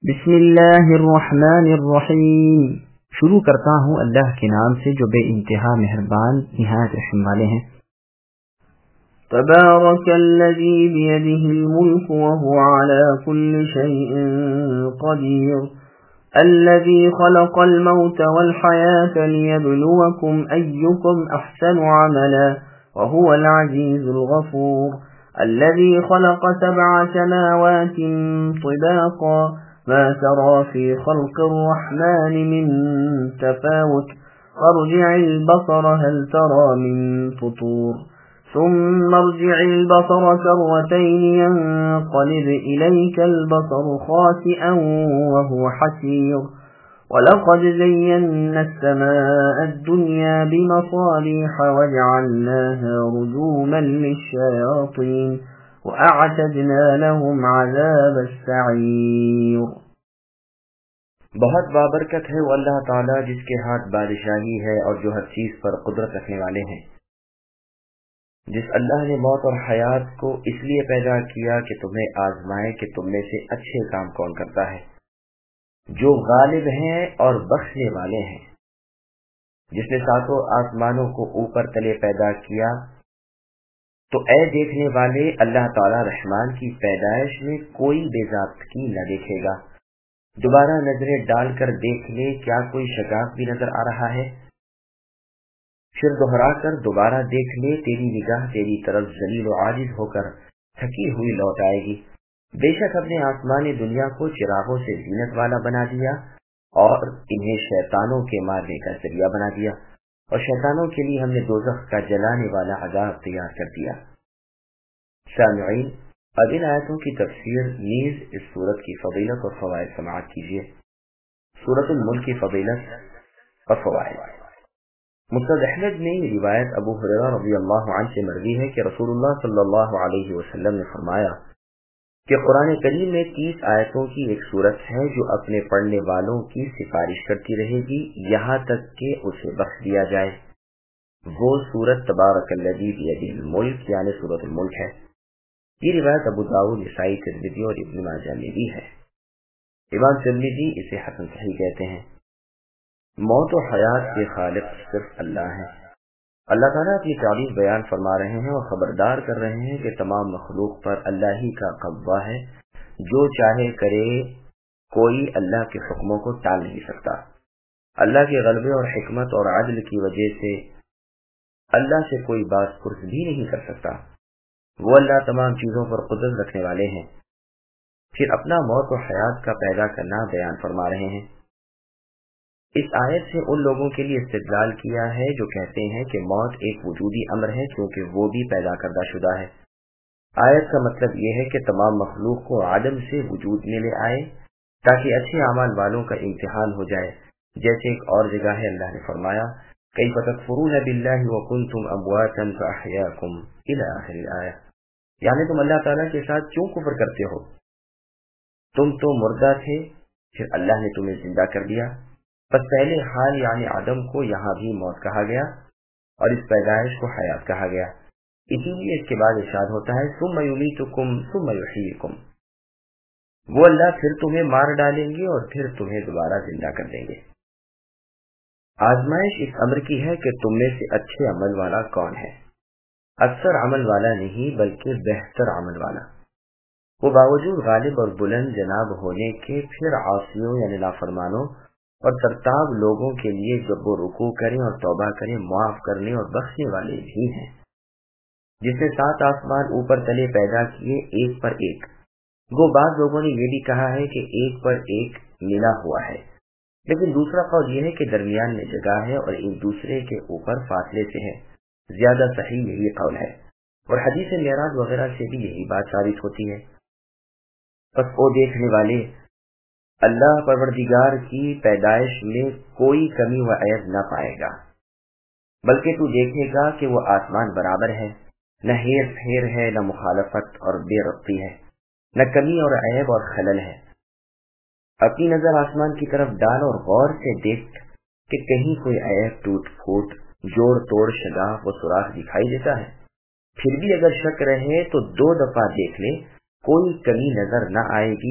بسم اللہ الرحمن الرحیم۔ شروع کرتا ہوں اللہ کے نام سے جو بے انتہا مہربان نہایت رحم والے ہیں۔ تبارک الذی بیدہ الملک وهو علی کل شیء قدیر الذی خلق الموت والحیاة لیبلوکم ایکم احسن عملا وهو العزیز الغفور الذی خلق سبع سماوات طباقا ما ترى في خلق الرحمن من تفاوت فارجع البصر هل ترى من فطور ثم ارجع البصر كرتين ينقلب إليك البصر خاسئا وهو حسير ولقد زينا السماء الدنيا بمصابيح وجعلناها رجوما للشياطين وَأَعْتَدْنَا لَهُمْ عَذَابَ السَّعِيرِ۔ بہت بابرکت ہے وہ اللہ تعالیٰ جس کے ہاتھ بادشاہی ہے اور جو ہر چیز پر قدرت رکھنے والے ہیں، جس اللہ نے موت اور حیات کو اس لیے پیدا کیا کہ تمہیں آزمائے کہ تم میں سے اچھے کام کون کرتا ہے، جو غالب ہیں اور بخشنے والے ہیں، جس نے ساتوں آسمانوں کو اوپر تلے پیدا کیا۔ تو اے دیکھنے والے، اللہ تعالی رحمان کی پیدائش میں کوئی بے ضابطگی نہ دیکھے گا۔ دوبارہ نظریں ڈال کر دیکھ لے، کیا کوئی شگاف بھی نظر آ رہا ہے؟ پھر دوہرا کر دوبارہ دیکھ لے، تیری نگاہ تیری طرف ذلیل و عاجز ہو کر تھکی ہوئی لوٹ آئے گی۔ بے شک ہم نے آسمان دنیا کو چراغوں سے زینت والا بنا دیا اور انہیں شیطانوں کے مارنے کا ذریعہ بنا دیا، اور شیطانوں کے لیے ہم نے دوزخ کا جلانے والا عذاب تیار کر دیا۔ سامعین، اب ان آیتوں کی تفسیر نیز اس سورت کی فضیلت اور فوائد سماعت کیجیے۔ سورۃ الملک کی فضیلت اور فوائد۔ مسند احمد میں یہ روایت ابو ہریرہ رضی اللہ عنہ سے مروی ہے کہ رسول اللہ صلی اللہ علیہ وسلم نے فرمایا کہ قرآن کریم میں 30 آیتوں کی ایک سورت ہے جو اپنے پڑھنے والوں کی سفارش کرتی رہے گی یہاں تک کہ اسے بخش دیا جائے۔ وہ سورت تبارک الذی بیدہ الملک یعنی سورۃ الملک ہے۔ یہ روایت ابو داؤد، نسائی، ترمذی اور ابن ماجہ میں بھی ہے۔ امام ترمذی اسے حسن صحیح کہتے ہیں۔ موت و حیات کے خالق صرف اللہ ہیں۔ اللہ تعالیٰ اپنی تعریف بیان فرما رہے ہیں اور خبردار کر رہے ہیں کہ تمام مخلوق پر اللہ ہی کا قبضہ ہے، جو چاہے کرے، کوئی اللہ کے حکموں کو ٹال نہیں سکتا۔ اللہ کے غلبے اور حکمت اور عدل کی وجہ سے اللہ سے کوئی بات پرس بھی نہیں کر سکتا۔ وہ اللہ تمام چیزوں پر قدرت رکھنے والے ہیں۔ پھر اپنا موت و حیات کا پیدا کرنا بیان فرما رہے ہیں۔ اس آیت سے ان لوگوں کے لیے استدلال کیا ہے جو کہتے ہیں کہ موت ایک وجودی امر ہے کیونکہ وہ بھی پیدا کردہ شدہ ہے۔ آیت کا مطلب یہ ہے کہ تمام مخلوق کو عدم سے وجود میں لے آئے تاکہ اچھے اعمال والوں کا امتحان ہو جائے، جیسے ایک اور جگہ ہے اللہ نے فرمایا کیف تکفرون باللہ وکنتم امواتا فاحیاکم الی آخر الآیہ، یعنی تم اللہ تعالیٰ کے ساتھ کیوں کفر کرتے ہو؟ تم تو مردہ تھے، پھر اللہ نے تمہیں زندہ کر دیا۔ بس پہلے حال یعنی عدم کو یہاں بھی موت کہا گیا اور اس پیدائش کو حیات کہا گیا۔ اسی لیے اس کے بعد ارشاد ہوتا ہے ثم یمیتکم ثم یحییکم، وہ اللہ پھر تمہیں مار ڈالیں گے اور پھر تمہیں دوبارہ زندہ کر دیں گے۔ آزمائش اس امر کی ہے کہ تم میں سے اچھے عمل والا کون ہے، اکثر عمل والا نہیں بلکہ بہتر عمل والا۔ وہ باوجود غالب اور بلند جناب ہونے کے پھر عاصیوں یعنی نافرمانوں اور ترتاب لوگوں کے لیے جب وہ رکوع کریں اور توبہ کریں معاف کرنے اور بخشنے والے بھی ہیں، جس نے 7 آسمان اوپر تلے پیدا کیے ایک پر ایک۔ وہ بعض لوگوں نے یہ بھی کہا ہے کہ ایک پر ایک ملا ہوا ہے، لیکن دوسرا قول یہ ہے کہ درمیان میں جگہ ہے اور ایک دوسرے کے اوپر فاصلے سے ہے۔ زیادہ صحیح یہی قول ہے، اور حدیث معراج وغیرہ سے بھی یہی بات ثابت ہوتی ہے۔ بس وہ دیکھنے والے، اللہ پروردگار کی پیدائش میں کوئی کمی و عیب نہ پائے گا، بلکہ تو دیکھے گا کہ وہ آسمان برابر ہے، نہ ہیر پھیر ہے، نہ مخالفت اور بے ربطی ہے، نہ کمی اور عیب اور خلل ہے۔ اپنی نظر آسمان کی طرف ڈال اور غور سے دیکھ کہ کہیں کوئی عیب، ٹوٹ پھوٹ، جوڑ توڑ، شگاف و سوراخ دکھائی دیتا ہے۔ پھر بھی اگر شک رہے تو 2 دفعہ دیکھ لے، کوئی کمی نظر نہ آئے گی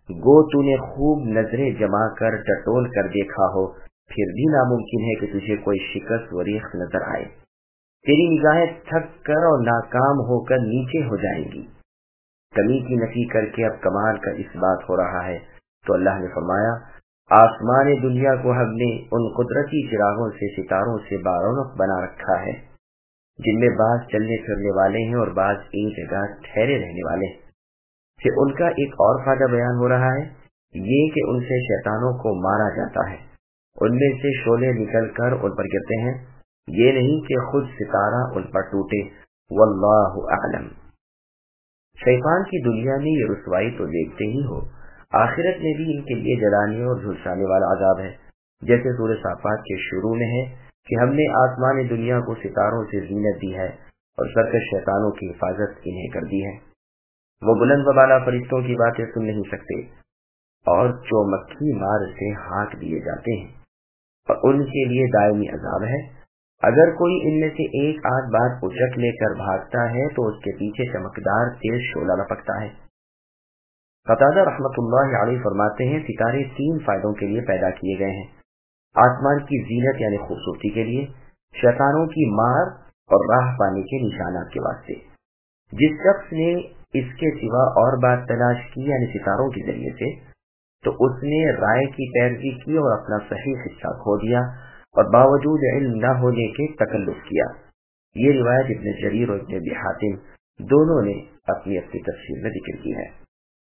گو تو نے خوب نظریں جما کر ٹٹول کر دیکھا ہو، پھر بھی ناممکن ہے کہ تجھے کوئی شکست و ریخت نظر آئے۔ تیری نگاہیں تھک کر اور ناکام ہو کر نیچے ہو جائیں گی۔ کمی کی نفی کر کے اب کمال کا اس بات ہو رہا ہے، تو اللہ نے فرمایا آسمان دنیا کو ہم نے ان قدرتی چراغوں سے ستاروں سے بارونق بنا رکھا ہے، جن میں بعض چلنے پھرنے والے ہیں اور بعض ایک جگہ ٹھہرے رہنے والے ہیں۔ پھر ان کا ایک اور فائدہ بیان ہو رہا ہے، یہ کہ ان سے شیطانوں کو مارا جاتا ہے، ان میں سے شعلے نکل کر ان پر گرتے ہیں، یہ نہیں کہ خود ستارہ ان پر ٹوٹے، واللہ اعلم۔ شیطان کی دنیا میں یہ رسوائی تو دیکھتے ہی ہو، آخرت میں بھی ان کے لیے جلانے اور جھلسانے والا عذاب ہے، جیسے سورہ صافات کے شروع میں ہے کہ ہم نے آسمان دنیا کو ستاروں سے زینت دی ہے اور سرکش شیطانوں کی حفاظت انہیں کر دی ہے۔ وہ بلند و بالا فرشتوں کی باتیں سن نہیں سکتے اور چومکھی مار سے ہانک دیے جاتے ہیں، اور ان کے لیے دائمی عذاب ہے۔ اگر کوئی ان میں سے ایک آدھ بات اچک لے کر بھاگتا ہے تو اس کے پیچھے چمکدار تیز شعلہ لپکتا ہے۔ قتادہ رحمۃ اللہ علیہ فرماتے ہیں ستارے تین فائدوں کے لیے پیدا کیے گئے ہیں: آسمان کی زینت یعنی خوبصورتی کے لیے، شیطانوں کی مار اور راہ پانے کے نشانات کے واسطے۔ جس شخص نے اس کے سوا اور بات تلاش کی یعنی ستاروں کے ذریعے سے، تو اس نے رائے کی پیروی کی اور اپنا صحیح حصہ کھو دیا اور باوجود علم نہ ہونے کے تکلف کیا۔ یہ روایت ابن جریر اور ابن ابی حاتم دونوں نے اپنی تفسیر میں ذکر کی ہے۔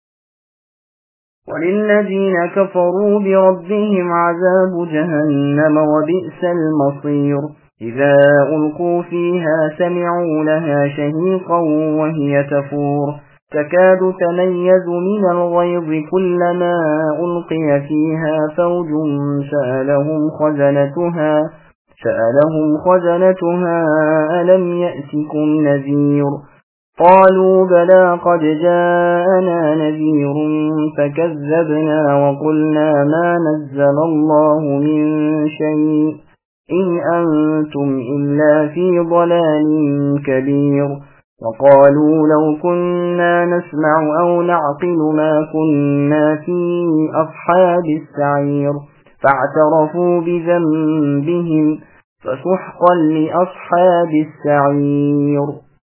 وَلِلَّذِينَ كَفَرُوا بِرَبِّهِمْ عَذَابُ جَهَنَّمَ وَبِئْسَ الْمَصِيرُ إِذَا أُلْقُوا فِيهَا سَمِعُوا لَهَا شَهِيقًا وَهِيَ تَفُورُ تَكَادُ تَمَيَّزُ مِنَ الْغَيْظِ كُلَّمَا أُلْقِيَ فِيهَا فَوْجٌ سَأَلَهُمْ خَزَنَتُهَا أَلَمْ يَأْتِكُمْ نَذِيرٌ قالوا بلى قد جاءنا نذير فكذبنا وقلنا ما نزل الله من شيء إن أنتم إلا في ضلال كبير وقالوا لو كنا نسمع أو نعقل ما كنا في أصحاب السعير فاعترفوا بذنبهم فسحقا لأصحاب السعير۔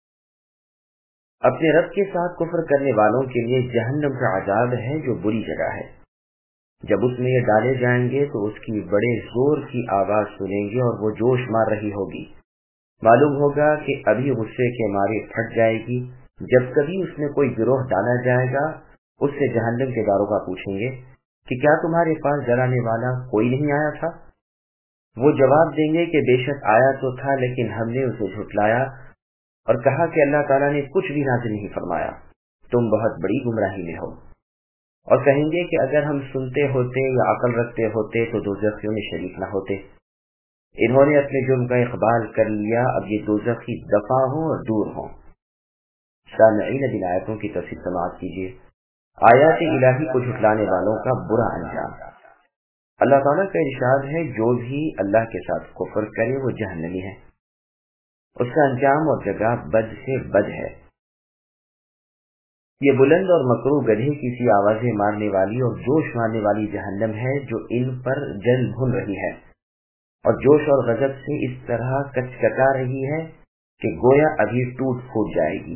اپنے رب کے ساتھ کفر کرنے والوں کے لیے جہنم کا عذاب ہے جو بری جگہ ہے۔ جب اس میں یہ ڈالے جائیں گے تو اس کی بڑے زور کی آواز سنیں گے اور وہ جوش مار رہی ہوگی، معلوم ہوگا کہ ابھی غصے کے مارے پھٹ جائے گی۔ جب کبھی اس میں کوئی گروہ ڈالا جائے گا، اس سے جہنم کے داروغہ پوچھیں گے کہ کیا تمہارے پاس جلانے والا کوئی نہیں آیا تھا؟ وہ جواب دیں گے کہ بے شک آیا تو تھا لیکن ہم نے اسے جھٹلایا اور کہا کہ اللہ تعالیٰ نے کچھ بھی نازل نہیں فرمایا، تم بہت بڑی گمراہی میں ہو۔ اور کہیں گے کہ اگر ہم سنتے ہوتے یا عقل رکھتے ہوتے تو دوزخیوں میں شریک نہ ہوتے۔ انہوں نے اپنے جرم کا اقبال کر لیا، اب یہ دوزخی دفع ہوں اور دور ہوں۔ سامعین اب آیتوں کی تفسیر سماعت کیجیے۔ آیات الہی کو جھٹلانے والوں کا برا انجام۔ اللہ تعالیٰ کا ارشاد ہے جو بھی اللہ کے ساتھ کفر کرے وہ جہنمی ہے، اس کا انجام اور جگہ بد سے بد ہے۔ یہ بلند اور مکروہ گدھے کی سی آوازیں مارنے والی اور جوش مارنے والی جہنم ہے جو ان پر جل بھن رہی ہے اور جوش اور غضب سے اس طرح کچکچا رہی ہے کہ گویا ابھی ٹوٹ پھوٹ جائے گی۔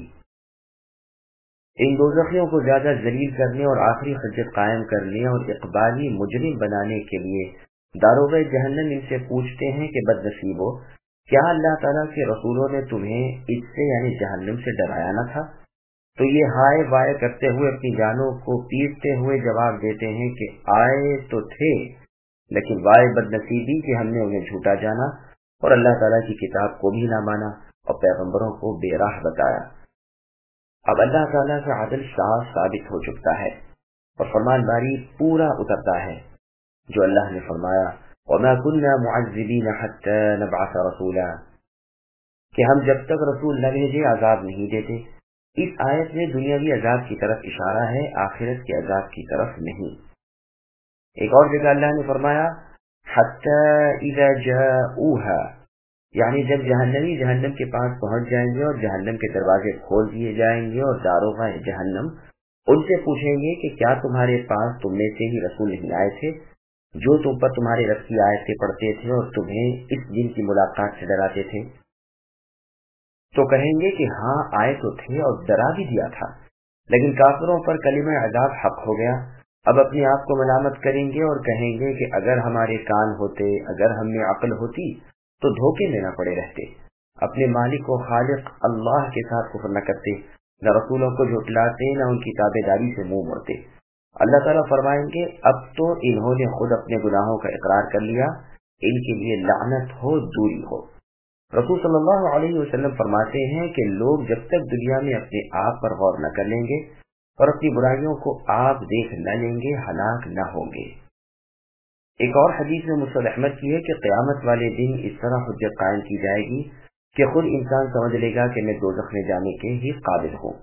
ان دوزخیوں کو زیادہ ذلیل کرنے اور آخری حجت قائم کرنے اور اقبالی مجرم بنانے کے لیے داروغہ جہنم ان سے پوچھتے ہیں کہ بد نصیبو، کیا اللہ تعالیٰ کے رسولوں نے تمہیں اس سے یعنی جہنم سے ڈرایا نہ تھا؟ تو یہ ہائے وائے کرتے ہوئے اپنی جانوں کو پیٹتے ہوئے جواب دیتے ہیں کہ آئے تو تھے لیکن وائے بد نصیبی کہ ہم نے انہیں جھوٹا جانا اور اللہ تعالیٰ کی کتاب کو بھی نہ مانا اور پیغمبروں کو بے راہ بتایا۔ اب اللہ تعالیٰ کا عدل صاف ثابت ہو چکا ہے اور فرمان باری پورا اترتا ہے جو اللہ نے فرمایا وَمَا كُنَّا مُعَذِّبِينَ حَتَّى نَبْعَثَ رَسُولًا کہ ہم جب تک رسول نہ بھیجے عذاب نہیں دیتے۔ اس آیت میں دنیاوی عذاب کی طرف اشارہ ہے، آخرت کے عذاب کی طرف نہیں۔ ایک اور جگہ اللہ نے فرمایا حَتَّى إِذَا جَاءُوهَا یعنی جب جہنمی جہنم کے پاس پہنچ جائیں گے اور جہنم کے دروازے کھول دیے جائیں گے اور داروغہ جہنم उनसे पूछेंगे कि क्या तुम्हारे पास तुम में से ही रसूल नहीं आए थे जो तुम पर तुम्हारे रब की आयतें पढ़ते थे और तुम्हें इस दिन की मुलाकात से डराते थे? तो कहेंगे कि हाँ आए तो थे और डरा भी दिया था, लेकिन काफिरों पर कलिमा अज़ाब हक हो गया। अब अपने आप को मलामत करेंगे और कहेंगे कि अगर हमारे कान होते, अगर हम में अक्ल होती तो धोखे में न पड़े रहते, अपने मालिक व खालिक अल्लाह के साथ कुफ्र न करते, न रसूलों को झुटलाते, न उनकी ताबेदारी से मुंह मोड़ते। अल्लाह ताला फरमाएंगे अब तो इन्होंने खुद अपने गुनाहों का इकरार कर लिया, इनके लिए लानत हो, दूरी हो। रसूल सल्लल्लाहु अलैहि वसल्लम फरमाते हैं कि लोग जब तक दुनिया में अपने आप पर गौर न कर लेंगे और अपनी बुराइयों को आप देख न लेंगे, हलाक न होंगे। एक और हदीस में मुस्नद अहमद की है कि क़यामत वाले दिन इस तरह हुज्जत कायम की जाएगी कि खुद इंसान समझ लेगा कि मैं दोज़ख में जाने के ही काबिल हूँ।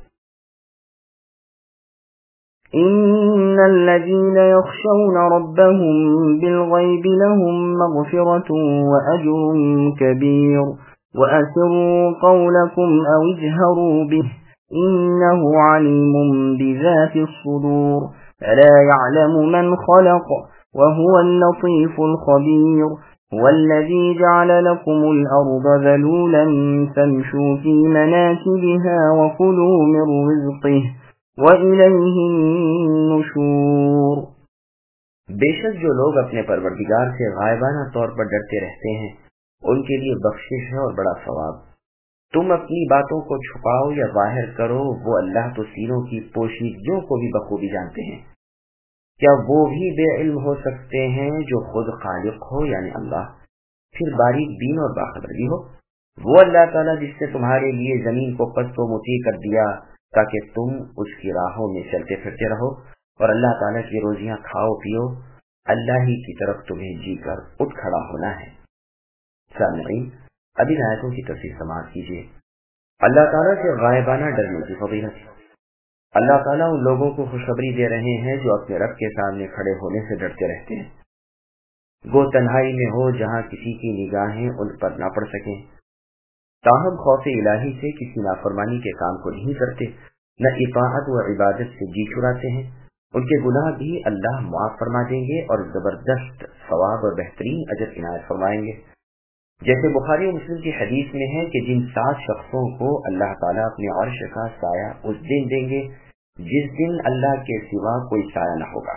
إن الذين يخشون ربهم بالغيب لهم مغفرة وأجر كبير وأسروا قولكم أو اجهروا به إنه عليم بذات الصدور ألا يعلم من خلق وهو اللطيف الخبير هو الذي جعل لكم الأرض ذلولا فامشوا في مناكبها وكلوا من رزقه وَإِلَيْهِ النُّشُورُ۔ बेशक जो लोग अपने परवरदिगार से गायबाना तौर पर डरते रहते हैं उनके लिए बख्शिश है और बड़ा सवाब। तुम अपनी बातों को छुपाओ या जाहिर करो, वो अल्लाह तो सीनों की पोशीदगियों को भी बखूबी जानते हैं। क्या वो भी बेइल्म हो सकते हैं जो खुद खालिक हो यानी अल्लाह, फिर बारीक बीन और बाखबर भी हो? वो अल्लाह ताला जिसने तुम्हारे लिए जमीन को पस्त व मुती कर दिया ताकि तुम उसकी राहों में चलते फिरते रहो, और अल्लाह ताला की रोजियां खाओ पियो, अल्लाह ही की तरफ तुम्हें जी कर उठ खड़ा होना है। सामईन, अभी आयतों की तफसीर समाअत कीजिए। अल्लाह ताला से गायबाना डरने की फजीलत। अल्लाह ताला उन लोगों को खुशखबरी दे रहे हैं जो अपने रब के सामने खड़े होने से डरते रहते हैं, गो तन्हाई में हो जहाँ किसी की निगाहें उन पर न पड़ सकें, ताहम खौफ इलाही से किसी नाफरमानी के काम को नहीं करते, न इताअत व इबादत से जी छुड़ाते हैं। उनके गुनाह भी अल्लाह माफ फरमा देंगे और जबरदस्त सवाब और बेहतरीन अजर इनायत फरमाएंगे। जैसे बुखारी और मुस्लिम की हदीस में है कि जिन 7 शख्सों को अल्लाह ताला अपने अर्श का साया उस दिन देंगे जिस दिन अल्लाह के सिवा कोई साया न होगा,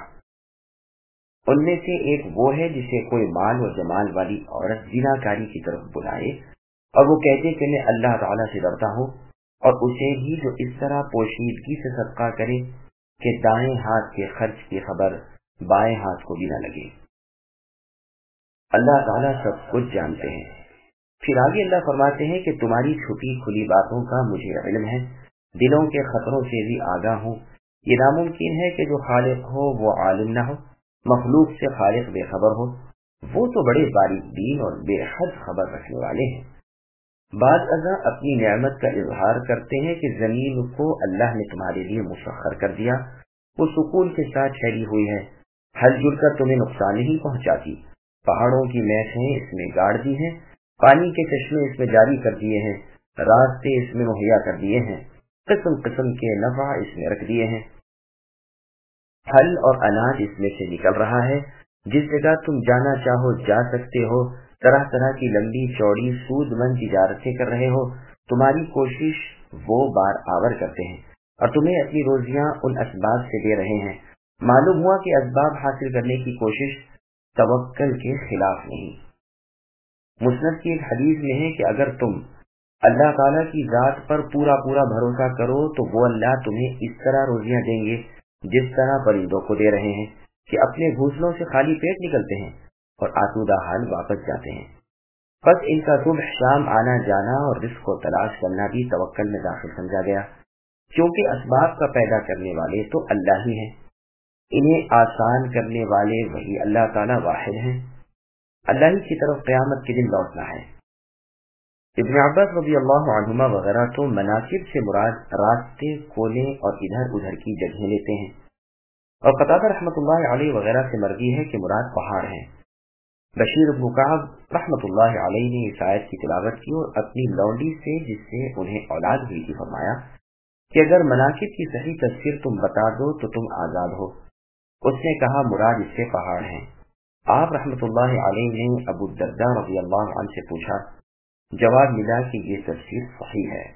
उनमें से एक वो है जिसे कोई माल और जमाल वाली औरत जिनाकारी की तरफ बुलाए और वो कहते कि मैं अल्लाह ताला से डरता हूँ, और उसे भी जो इस तरह पोशीदगी से सदका करे कि दाएं हाथ के खर्च की खबर बाएं हाथ को भी न लगे। अल्लाह ताला सब कुछ जानते हैं। फिर आगे अल्लाह फरमाते हैं कि तुम्हारी छुपी खुली बातों का मुझे इल्म है, दिलों के खतरों से भी आगाह हूँ। ये नामुमकिन है कि जो खालिक हो वो आलिम न हो, मखलूक से खालिक बेखबर हो, वो तो बड़े बारीक बीन और बेहद खबर रखने वाले हैं। बाद अज़ा अपनी नेमत का इजहार करते हैं कि जमीन को अल्लाह ने तुम्हारे लिए मुसख्खर कर दिया, वो सुकून के साथ ठहरी हुई है, हल जुल कर तुम्हें नुकसान नहीं पहुंचाती। पहाड़ों की मैखें इसमें गाड़ दी हैं, पानी के चश्मे इसमें जारी कर दिए हैं, रास्ते इसमें मुहैया कर दिए हैं, किस्म किस्म के नफा इसमें रख दिए हैं, फल और अनाज इसमें से निकल रहा है, जिस जगह तुम जाना चाहो जा सकते हो, तरह तरह की लंबी चौड़ी सूदमंद तिजारतें कर रहे हो। तुम्हारी कोशिश वो बार आवर करते हैं और तुम्हें अपनी रोजियां उन असबाब से दे रहे हैं। मालूम हुआ कि असबाब हासिल करने की कोशिश तवक्कल के खिलाफ नहीं। मुस्नद की एक हदीस में है कि अगर तुम अल्लाह ताला की जात पर पूरा पूरा भरोसा करो तो वो अल्लाह तुम्हें इस तरह रोजियां देंगे जिस तरह परिंदों को दे रहे हैं कि अपने घोंसलों से खाली पेट निकलते हैं और आसूदा हाल वापस जाते हैं। बस इनका सुबह शाम आना जाना और रिस्क को तलाश करना भी तवक्कल में दाखिल समझा गया, क्योंकि असबाब का पैदा करने वाले तो अल्लाह ही हैं, इन्हें आसान करने वाले वही अल्लाह ताला वाहिद हैं। अल्लाह ही की तरफ क़यामत के दिन लौटना है। इब्न अब्बास रज़ी अल्लाहु अन्हुमा वगैरह तो मनाकिब से मुराद रास्ते, कोने और इधर उधर की जगह लेते हैं, और क़तादा रहमतुल्लाह अलैहि वगैरह से मर्वी है कि मुराद पहाड़ हैं। बशीर इब्न कअब रहमतुल्लाह अलैहि ने इस आयत की तिलावत की और अपनी लौंडी से जिससे उन्हें औलाद हुई थी फरमाया کہ اگر مناقب کی صحیح تفسیر تم بتا دو تو تم آزاد ہو۔ اس نے کہا مراد اس سے پہاڑ ہیں۔ آپ رحمۃ اللہ علیہ نے ابو الدرداء رضی اللہ عنہ سے پوچھا، جواب ملا کہ یہ تفسیر صحیح ہے۔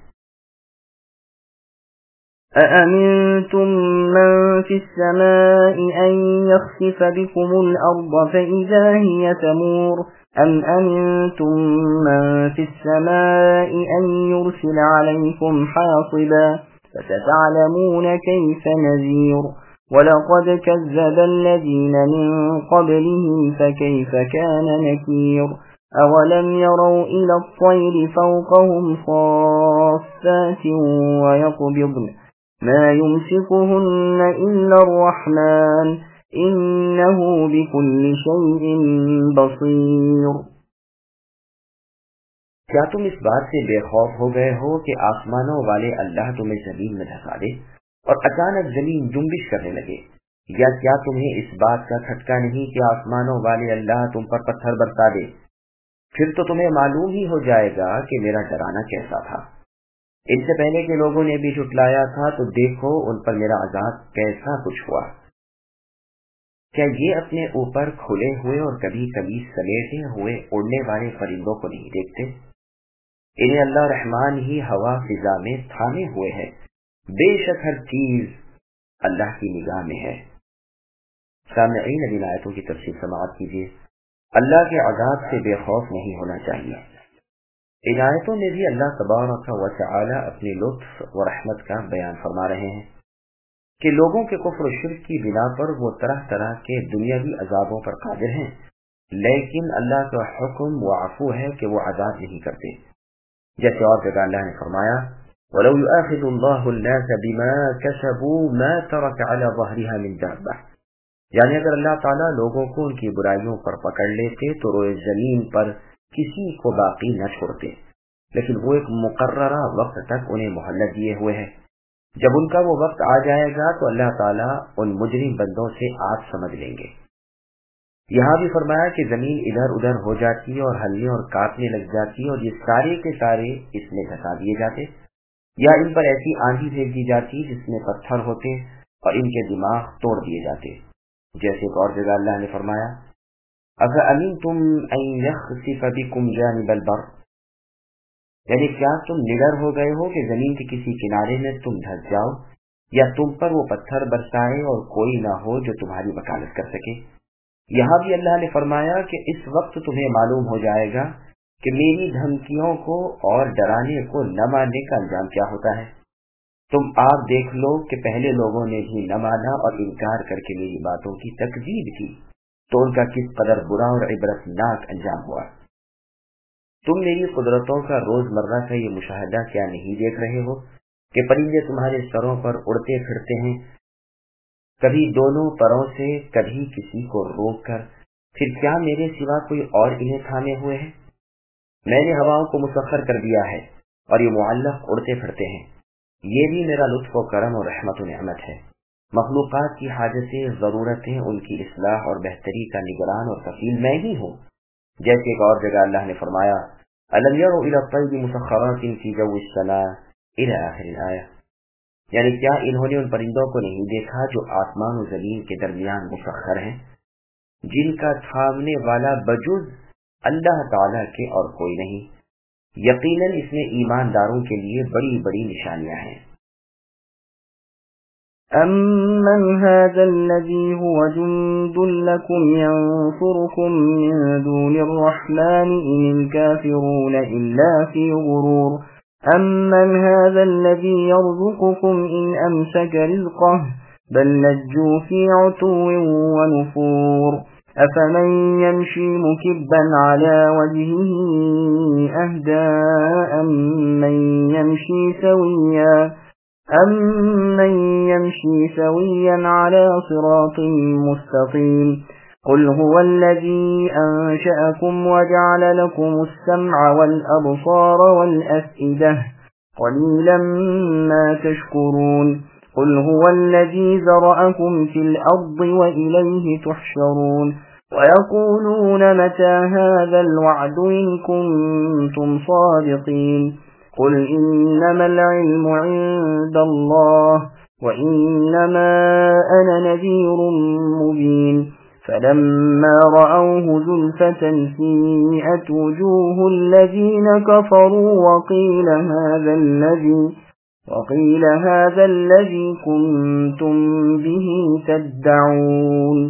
أأمنتم من في السماء أن يخسف بكم الأرض فإذا هي تمور أم أمنتم من في السماء أن يرسل عليكم حاصبا فستعلمون كيف نذير ولقد كذب الذين من قبلهم فكيف كان نكير أولم يروا إلى الطير فوقهم صافات ويقبضن ما يمسكهن إلا الرحمن إنه بكل شيء بصير۔ کیا تم اس بات سے بے خوف ہو گئے ہو کہ آسمانوں والے اللہ تمہیں زمین میں دھسا دے اور اچانک زمین جنبش کرنے لگے؟ یا کیا تمہیں اس بات کا کھٹکا نہیں کہ آسمانوں والے اللہ تم پر پتھر برسا دے؟ پھر تو تمہیں معلوم ہی ہو جائے گا کہ میرا ڈرانا کیسا تھا۔ ان سے پہلے کے لوگوں نے بھی جھٹلایا تھا تو دیکھو ان پر میرا عذاب کیسا کچھ ہوا۔ کیا یہ اپنے اوپر کھلے ہوئے اور کبھی کبھی سلیٹے ہوئے اڑنے والے پرندوں کو نہیں دیکھتے؟ انہیں اللہ رحمان ہی ہوا فضا میں تھامے ہوئے ہے۔ بے شک ہر چیز اللہ کی نگاہ میں ہے۔ سامعین اب ان آیتوں کی تفسیر سماعت کیجیے۔ اللہ کے عذاب سے بے خوف نہیں ہونا چاہیے۔ ان آیتوں میں بھی اللہ تبارک و تعالی اپنے لطف و رحمت کا بیان فرما رہے ہیں کہ لوگوں کے کفر و شرک کی بنا پر وہ طرح طرح کے دنیاوی عذابوں پر قادر ہیں، لیکن اللہ کا حکم و عفو ہے کہ وہ عذاب نہیں کرتے۔ جیسے اور جگہ اللہ نے فرمایا وَلَوْ يُؤَاخِذُ اللَّهُ النَّاسَ بِمَا كَسَبُوا مَا تَرَكَ عَلَى ظَهْرِهَا مِن دَابَّةٍ، یعنی اگر اللہ تعالیٰ لوگوں کو ان کی برائیوں پر پکڑ لیتے تو روئے زمین پر کسی کو باقی نہ چھوڑتے، لیکن وہ ایک مقررہ وقت تک انہیں مہلت دیے ہوئے ہیں۔ جب ان کا وہ وقت آ جائے گا تو اللہ تعالیٰ ان مجرم بندوں سے آپ سمجھ لیں گے۔ یہاں بھی فرمایا کہ زمین ادھر ادھر ہو جاتی اور ہلنے اور کاپنے لگ جاتی اور یہ سارے کے سارے اس میں دھسا دیے جاتے، یا ان پر ایسی آندھی بھیج دی جاتی جس میں پتھر ہوتے اور ان کے دماغ توڑ دیے جاتے۔ جیسے ایک اور جگہ اللہ نے فرمایا أَفَأَمِنْتُمْ أَنْ يَخْسِفَ بِكُمْ جَانِبَ الْبَرِّ، یعنی کیا تم نڈر ہو گئے ہو کہ زمین کے کسی کنارے میں تم دھس جاؤ یا تم پر وہ پتھر برسائے اور کوئی نہ ہو جو تمہاری وکالت کر سکے۔ یہاں بھی اللہ نے فرمایا کہ اس وقت تمہیں معلوم ہو جائے گا کہ میری دھمکیوں کو اور ڈرانے کو نہ ماننے کا انجام کیا ہوتا ہے۔ تم آپ دیکھ لو کہ پہلے لوگوں نے بھی نہ مانا اور انکار کر کے میری باتوں کی تکذیب کی تو ان کا کس قدر برا اور عبرتناک انجام ہوا۔ تم میری قدرتوں کا روزمرہ کا یہ مشاہدہ کیا نہیں دیکھ رہے ہو کہ پرندے تمہارے سروں پر اڑتے پھرتے ہیں، کبھی دونوں پروں سے کبھی کسی کو روک کر، پھر کیا میرے سوا کوئی اور انہیں تھامے ہوئے ہے؟ میں نے ہواؤں کو مسخر کر دیا ہے اور یہ معلق اڑتے پھرتے ہیں۔ یہ بھی میرا لطف و کرم اور رحمت و نعمت ہے۔ مخلوقات کی حاجتیں، ضرورتیں، ان کی اصلاح اور بہتری کا نگران اور کفیل میں ہی ہوں۔ جیسے ایک اور جگہ اللہ نے فرمایا أَلَمْ يَرَوْا إِلَى الطَّيْرِ مُسَخَّرَاتٍ فِي جَوِّ السَّمَاءِ إِلَى آخِرِ الْآيَةِ، یعنی کیا انہوں نے ان پرندوں کو نہیں دیکھا جو آسمان و زمین کے درمیان مسخر ہیں، جن کا تھامنے والا بجز اللہ تعالیٰ کے اور کوئی نہیں؟ یقیناً اس میں ایمانداروں کے لیے بڑی بڑی نشانیاں ہیں۔ أَمَّنْ هَذَا الَّذِي هُوَ جُنْدٌ لَكُمْ يَنْصُرُكُمْ مِنْ دُونِ الرَّحْمَنِ إِنِ الْكَافِرُونَ إِلَّا فِي غُرُورٍ أَمَّنْ هَذَا الَّذِي يَرْزُقُكُمْ إِنْ أَمْسَكَ رِزْقَهُ بَلْ لَجُّوا فِي عُتُوٍّ وَنُفُورٍ أَفَمَنْ يَمْشِي مُكِبًّا عَلَى وَجْهِهِ أَهْدَىٰ أَمَّنْ يَمْشِي سَوِيًّا عَلَى صِرَاطٍ مُسْتَقِيمٍ قُلْ هُوَ الَّذِي أَنشَأَكُمْ وَجَعَلَ لَكُمُ السَّمْعَ وَالْأَبْصَارَ وَالْأَفْئِدَةَ قَلِيلًا مَا تَشْكُرُونَ قُلْ هُوَ الَّذِي ذَرَأَكُمْ فِي الْأَرْضِ وَإِلَيْهِ تُحْشَرُونَ وَيَقُولُونَ مَتَى هَذَا الْوَعْدُ إِن كُنتُمْ صَادِقِينَ قل إنما العلم عند الله وإنما أنا نذير مبين فلما رأوه زلفة سيئت وجوه الذين كفروا وقيل هذا الذي كنتم به تدعون.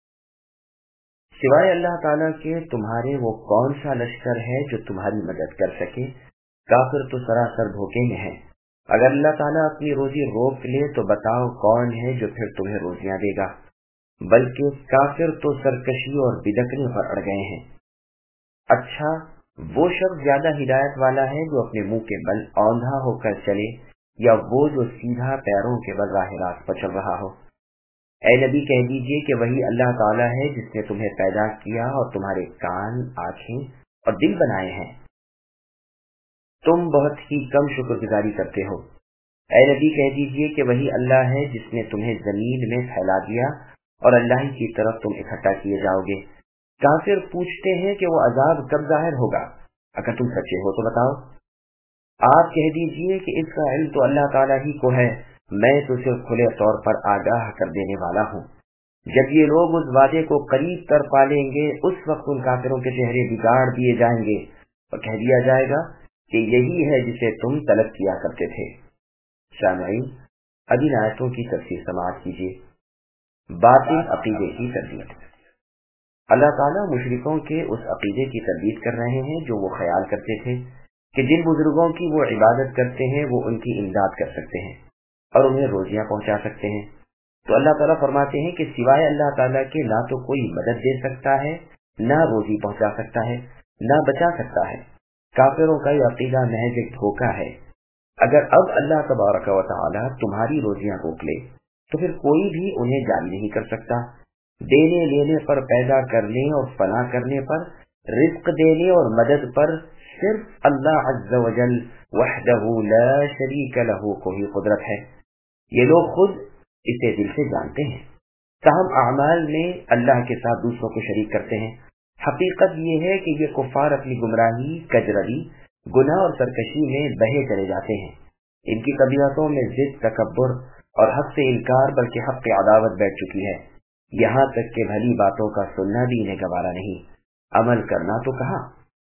سوائے اللہ تعالیٰ کے تمہارے وہ کون سا لشکر ہے جو تمہاری مدد کر سکے؟ کافر تو سراسر دھوکے میں ہیں. اگر اللہ تعالیٰ اپنی روزی روک لے تو بتاؤ کون ہے جو پھر تمہیں روزیاں دے گا؟ بلکہ کافر تو سرکشی اور بدکنے پر اڑ گئے ہیں. اچھا وہ شخص زیادہ ہدایت والا ہے جو اپنے منہ کے بل اوندھا ہو کر چلے یا وہ جو سیدھا پیروں کے بل راہ راست پر چل رہا ہو؟ اے نبی کہہ دیجئے کہ وہی اللہ تعالیٰ ہے جس نے تمہیں پیدا کیا اور تمہارے کان، آنکھیں اور دل بنائے ہیں. تم بہت ہی کم شکر گزاری کرتے ہو. اے نبی کہہ دیجئے کہ وہی اللہ ہے جس نے تمہیں زمین میں پھیلا دیا اور اللہ کی طرف تم اکٹھا کیے جاؤ گے. کافر پوچھتے ہیں کہ وہ عذاب کب ظاہر ہوگا؟ اگر تم سچے ہو تو بتاؤ. آپ کہہ دیجئے کہ اس کا علم تو اللہ تعالیٰ ہی کو ہے، میں تو صرف کھلے طور پر آگاہ کر دینے والا ہوں. جب یہ لوگ اس وعدے کو قریب تر پالیں گے اس وقت ان کافروں کے چہرے بگاڑ دیے جائیں گے اور کہہ دیا جائے گا کہ یہی ہے جسے تم طلب کیا کرتے تھے. سامعین، اب ان آیتوں کی تفسیر سماعت کیجیے. باطل عقیدے کی تردید. اللہ تعالیٰ مشرکوں کے اس عقیدے کی تردید کر رہے ہیں جو وہ خیال کرتے تھے کہ جن بزرگوں کی وہ عبادت کرتے ہیں وہ ان کی امداد کر سکتے ہیں اور انہیں روزیاں پہنچا سکتے ہیں. تو اللہ تعالیٰ فرماتے ہیں کہ سوائے اللہ تعالیٰ کے نہ تو کوئی مدد دے سکتا ہے، نہ روزی پہنچا سکتا ہے، نہ بچا سکتا ہے. کافروں کا یہ عقیدہ محض ایک دھوکہ ہے. اگر اب اللہ تبارک و تعالیٰ تمہاری روزیاں روک لے تو پھر کوئی بھی انہیں جاری نہیں کر سکتا. دینے لینے پر، پیدا کرنے اور فنا کرنے پر، رزق دینے اور مدد پر صرف اللہ عز و جل وحدہ لا شریک لہ کو ہی قدرت ہے. یہ لوگ خود اسے دل سے جانتے ہیں، تاہم اعمال میں اللہ کے ساتھ دوسروں کو شریک کرتے ہیں. حقیقت یہ ہے کہ یہ کفار اپنی گمراہی، کجروی، گناہ اور سرکشی میں بہے چلے جاتے ہیں. ان کی طبیعتوں میں ضد، تکبر اور حق سے انکار بلکہ حق کی عداوت بیٹھ چکی ہے. یہاں تک کہ بھلی باتوں کا سننا بھی انہیں گوارا نہیں، عمل کرنا تو کہاں.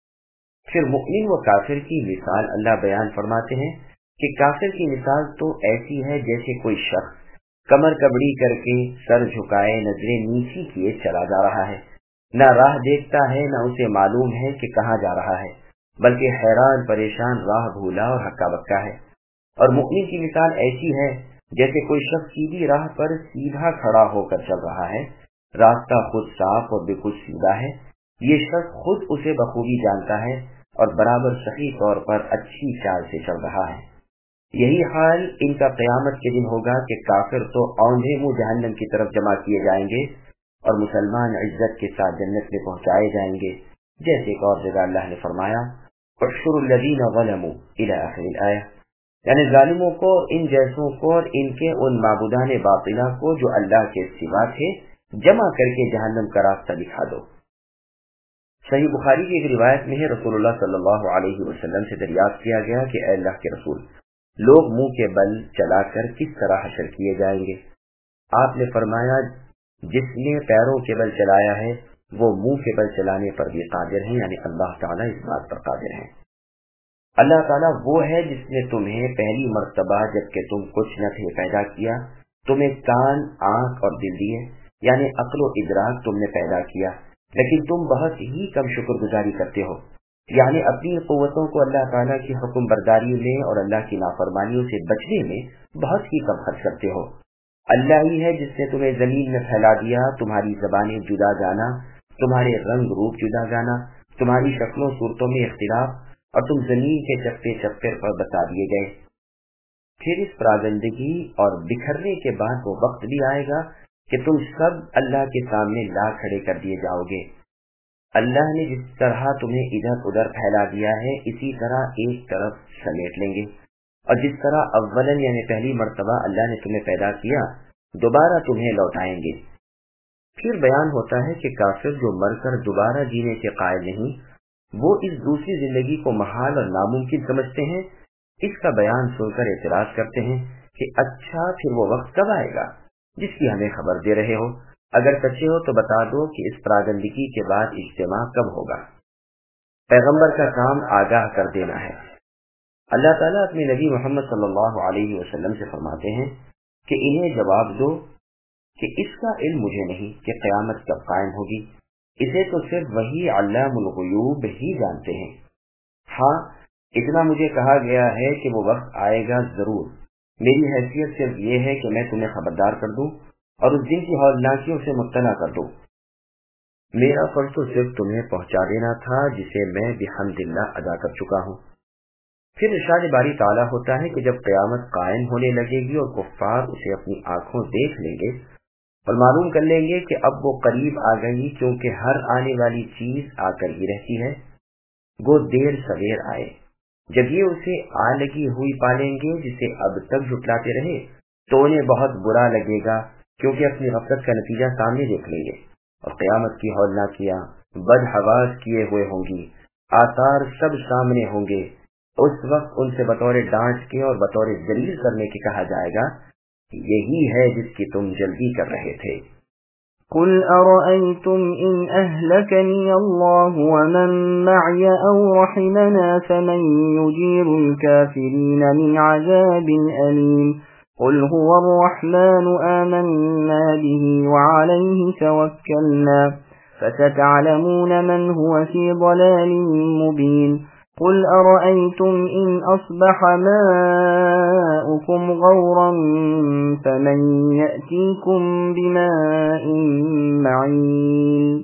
پھر مؤمن و کافر کی مثال اللہ بیان فرماتے ہیں کہ کافر کی مثال تو ایسی ہے جیسے کوئی شخص کمر کبڑی کر کے سر جھکائے نظریں نیچی کیے چلا جا رہا ہے. نہ راہ دیکھتا ہے، نہ اسے معلوم ہے کہ کہاں جا رہا ہے، بلکہ حیران پریشان راہ بھولا اور ہکا بکا ہے. اور مؤمن کی مثال ایسی ہے جیسے کوئی شخص سیدھی راہ پر سیدھا کھڑا ہو کر چل رہا ہے. راستہ خود صاف اور بالکل سیدھا ہے. یہ شخص خود اسے بخوبی جانتا ہے اور برابر صحیح طور پر اچھی چال سے چل رہا ہے. یہی حال ان کا قیامت کے دن ہوگا کہ کافر تو اوندھے منہ جہنم کی طرف جمع کیے جائیں گے اور مسلمان عزت کے ساتھ جنت میں پہنچائے جائیں گے. جیسے ایک اور جگہ اللہ نے فرمایا احشروا الذین ظلموا الی آخر الآیہ، یعنی ظالموں کو، ان جیسوں کو اور ان کے ان معبودان باطلہ کو جو اللہ کے سوا تھے جمع کر کے جہنم کا راستہ دکھا دو. صحیح بخاری کی ایک روایت میں ہے رسول اللہ صلی اللہ علیہ وسلم سے دریافت کیا گیا کہ اے اللہ کے رسول، لوگ منہ کے بل چلا کر کس طرح حشر کیے جائیں گے؟ آپ نے فرمایا جس نے پیروں کے بل چلایا ہے وہ منہ کے بل چلانے پر بھی قادر ہیں، یعنی اللہ تعالیٰ اس بات پر قادر ہیں. اللہ تعالیٰ وہ ہے جس نے تمہیں پہلی مرتبہ جبکہ تم کچھ نہ تھے پیدا کیا، تمہیں کان، آنکھ اور دل دیے، یعنی عقل و ادراک تم نے پیدا کیا، لیکن تم بہت ہی کم شکر گزاری کرتے ہو، یعنی اپنی قوتوں کو اللہ تعالیٰ کی حکم برداری میں اور اللہ کی نافرمانیوں سے بچنے میں بہت ہی کم خرچ کرتے ہو. اللہ ہی ہے جس نے تمہیں زمین میں پھیلا دیا، تمہاری زبانیں جدا جانا، تمہارے رنگ روپ جدا جانا، تمہاری شکلوں صورتوں میں اختلاف، اور تم زمین کے چپے چپے پر بتا دیے گئے. پھر اس پراگندگی اور بکھرنے کے بعد وہ وقت بھی آئے گا کہ تم سب اللہ کے سامنے لا کھڑے کر دیے جاؤ گے. اللہ نے جس طرح تمہیں ادھر ادھر پھیلا دیا ہے اسی طرح ایک طرف سمیٹ لیں گے، اور جس طرح اولن یعنی پہلی مرتبہ اللہ نے تمہیں پیدا کیا دوبارہ تمہیں لوٹائیں گے. پھر بیان ہوتا ہے کہ کافر جو مر کر دوبارہ جینے کے قائل نہیں، وہ اس دوسری زندگی کو محال اور ناممکن سمجھتے ہیں اس کا بیان سن کر اعتراض کرتے ہیں کہ اچھا پھر وہ وقت کب آئے گا جس کی ہمیں خبر دے رہے ہو؟ اگر سچے ہو تو بتا دو کہ اس پراگندگی کے بعد اجتماع کب ہوگا؟ پیغمبر کا کام آگاہ کر دینا ہے۔ اللہ تعالیٰ اپنے نبی محمد صلی اللہ علیہ وسلم سے فرماتے ہیں کہ انہیں جواب دو کہ اس کا علم مجھے نہیں کہ قیامت کب قائم ہوگی، اسے تو صرف وہی علام الغیوب ہی جانتے ہیں۔ ہاں، اتنا مجھے کہا گیا ہے کہ وہ وقت آئے گا ضرور۔ میری حیثیت صرف یہ ہے کہ میں تمہیں خبردار کر دوں اور اس دن کی ہولناکیوں سے مطلع کر دوں۔ میرا فرض تو صرف تمہیں پہنچا دینا تھا جسے میں بحمد اللہ ادا کر چکا ہوں۔ پھر ارشاد باری تعالیٰ ہوتا ہے کہ جب قیامت قائم ہونے لگے گی اور کفار اسے اپنی آنکھوں دیکھ لیں گے اور معلوم کر لیں گے کہ اب وہ قریب آ گئی، کیونکہ ہر آنے والی چیز آ کر ہی رہتی ہے، گو دیر سویر آئے۔ جب یہ اسے آ لگی ہوئی پالیں گے جسے اب تک جھٹلاتے رہے تو انہیں بہت برا لگے گا، کیونکہ اپنی غفلت کا نتیجہ سامنے دیکھ لیں گے، اور قیامت کی ہولناکیاں بدحواس کیے ہوئے ہوں گی، آثار سب سامنے ہوں گے۔ اس وقت ان سے بطور ڈانٹ کے اور بطور ذلیل کرنے کے کہا جائے گا، یہی ہے جس کی تم جلدی کر رہے تھے۔ قل أرأيتم إن أهلكني الله ومن معي أو رحمنا فمن يجير الكافرين من عذاب أليم قل هو الرحمن آمنا به وعليه توكلنا فستعلمون من هو في ضلال مبين قل أرأيتم إن أصبح ماؤكم غورا فمن يأتيكم بماء معين۔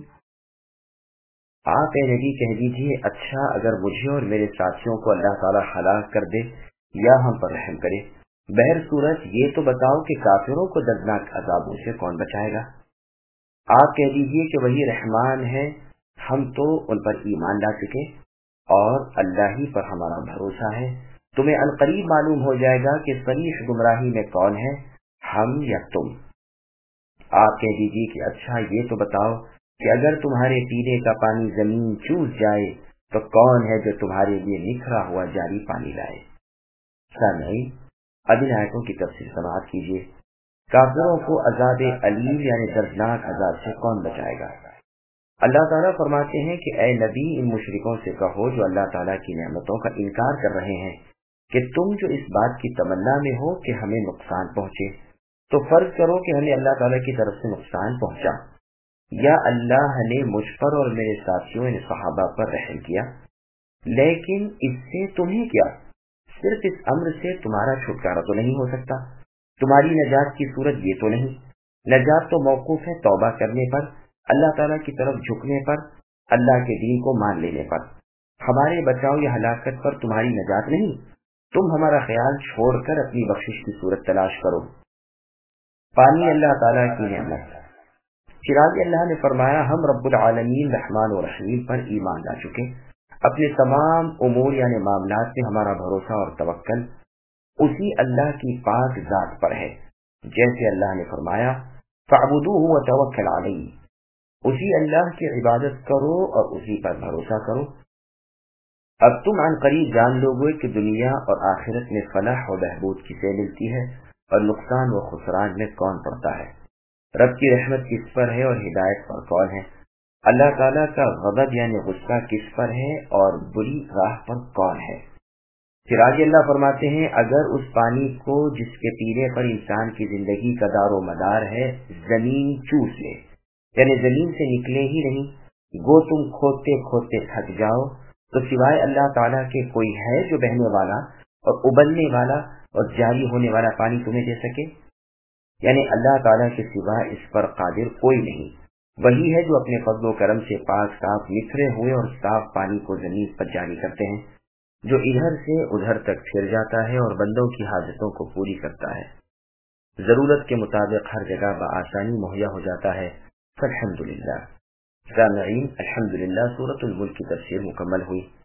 آپ اے نبی کہہ دیجئے، اچھا اگر مجھے اور میرے ساتھیوں کو اللہ تعالیٰ ہلاک کر دے یا ہم پر رحم کرے، بہر صورت یہ تو بتاؤ کہ کافروں کو دردناک عذابوں سے کون بچائے گا؟ آپ کہہ دیجئے کہ وہی رحمان ہے، ہم تو ان پر ایمان لا چکے اور اللہ ہی پر ہمارا بھروسہ ہے۔ تمہیں عنقریب معلوم ہو جائے گا کہ صریح گمراہی میں کون ہے، ہم یا تم۔ آپ کہہ دیجیے کہ اچھا یہ تو بتاؤ کہ اگر تمہارے پینے کا پانی زمین چوس جائے تو کون ہے جو تمہارے لیے نکھرا ہوا جاری پانی لائے؟ سامعین، اب ان آیتوں کی تفسیر سماعت کیجیے۔ کافروں کو عذاب علیم یعنی دردناک عذاب سے کون بچائے گا؟ اللہ تعالیٰ فرماتے ہیں کہ اے نبی، ان مشرکوں سے کہو جو اللہ تعالیٰ کی نعمتوں کا انکار کر رہے ہیں کہ تم جو اس بات کی تمنا میں ہو کہ ہمیں نقصان پہنچے تو فرض کرو کہ ہمیں اللہ تعالیٰ کی طرف سے نقصان پہنچا، یا اللہ نے مجھ پر اور میرے ساتھیوں یعنی صحابہ پر رحم کیا، لیکن اس سے تمہیں کیا؟ صرف اس امر سے تمہارا چھٹکارا تو نہیں ہو سکتا، تمہاری نجات کی صورت یہ تو نہیں۔ نجات تو موقوف ہے توبہ کرنے پر، اللہ تعالیٰ کی طرف جھکنے پر، اللہ کے دین کو مان لینے پر۔ ہمارے بچاؤ یا ہلاکت پر تمہاری نجات نہیں، تم ہمارا خیال چھوڑ کر اپنی بخشش کی صورت تلاش کرو۔ پانی اللہ تعالیٰ کی نعمت۔ چراغ اللہ نے فرمایا، ہم رب العالمین رحمان و رحیم پر ایمان لا چکے، اپنے تمام امور یعنی معاملات میں ہمارا بھروسہ اور توکل اسی اللہ کی پاک ذات پر ہے، جیسے اللہ نے فرمایا فَاعْبُدُوهُ وَتَوَكَّلْ عَلَيْهِ، اسی اللہ کی عبادت کرو اور اسی پر بھروسہ کرو۔ اب تم عن قریب جان لو گے کہ دنیا اور آخرت میں فلاح و بہبود کسے ملتی ہے اور نقصان و خسران میں کون پڑتا ہے۔ رب کی رحمت کس پر ہے اور ہدایت پر کون ہے؟ اللہ تعالیٰ کا غضب یعنی غصہ کس پر ہے اور بری راہ پر کون ہے؟ پھر آگے اللہ فرماتے ہیں، اگر اس پانی کو جس کے پینے پر انسان کی زندگی کا دار و مدار ہے زمین چوس لے، یعنی زمین سے نکلے ہی نہیں، گو تم کھودتے کھودتے تھک جاؤ، تو سوائے اللہ تعالیٰ کے کوئی ہے جو بہنے والا اور ابلنے والا اور جاری ہونے والا پانی تمہیں دے سکے؟ یعنی اللہ تعالیٰ کے سوا اس پر قادر کوئی نہیں۔ وہی ہے جو اپنے فضل و کرم سے پاک صاف نکھرے ہوئے اور صاف پانی کو زمین پر جاری کرتے ہیں، جو ادھر سے ادھر تک پھر جاتا ہے اور بندوں کی حاجتوں کو پوری کرتا ہے، ضرورت کے مطابق ہر جگہ بآسانی مہیا ہو جاتا ہے۔ الحمدللہ۔ سامعین، الحمدللہ سورۃ الملک کی تفسیر مکمل ہوئی۔